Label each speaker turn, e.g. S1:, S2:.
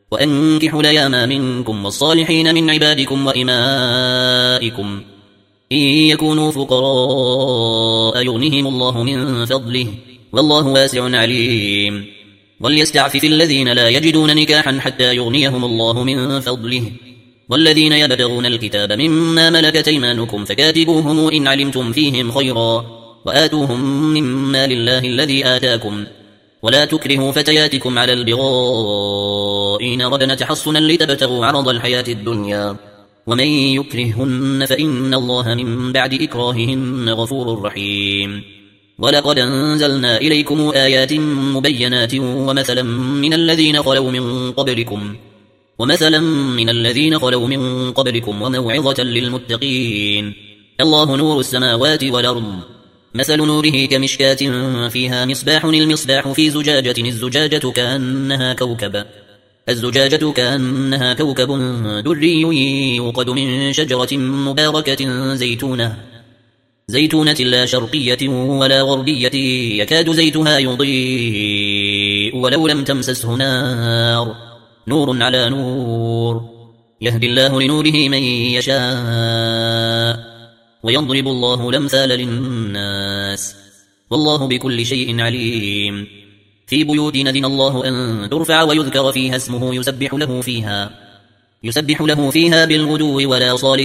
S1: وأنكحوا الأيام منكم والصالحين من عبادكم وإمائكم إن يكونوا فقراء يغنهم الله من فضله والله واسع عليم وليستعفف الذين لا يجدون نكاحا حتى يغنيهم الله من فضله والذين يبتغون الكتاب مما ملكت أيمانكم فكاتبوهم إن علمتم فيهم خيرا وآتوهم مما لله الذي آتاكم ولا تكرهوا فتياتكم على البغاء إن ردنا تحصنا لتبتغوا عرض الحياة الدنيا ومن يكرههن فإن الله من بعد إكراههن غفور رحيم ولقد أنزلنا إليكم آيات مبينات ومثلا من الذين خلوا من قبلكم وموعظة للمتقين الله نور السماوات والأرض مثل نوره كمشكاة فيها مصباح المصباح في زجاجة الزجاجة كأنها كوكب دري يوقد من شجرة مباركة زيتونة لا شرقية ولا غربية يكاد زيتها يضيء ولو لم تمسسه نور على نور يهدي الله لنوره من يشاء ويضرب الله الأمثال للناس والله بكل شيء عليم في بيوت أذن الله أن ترفع ويذكر فيها اسمه يسبح له فيها بالغدو ولا صال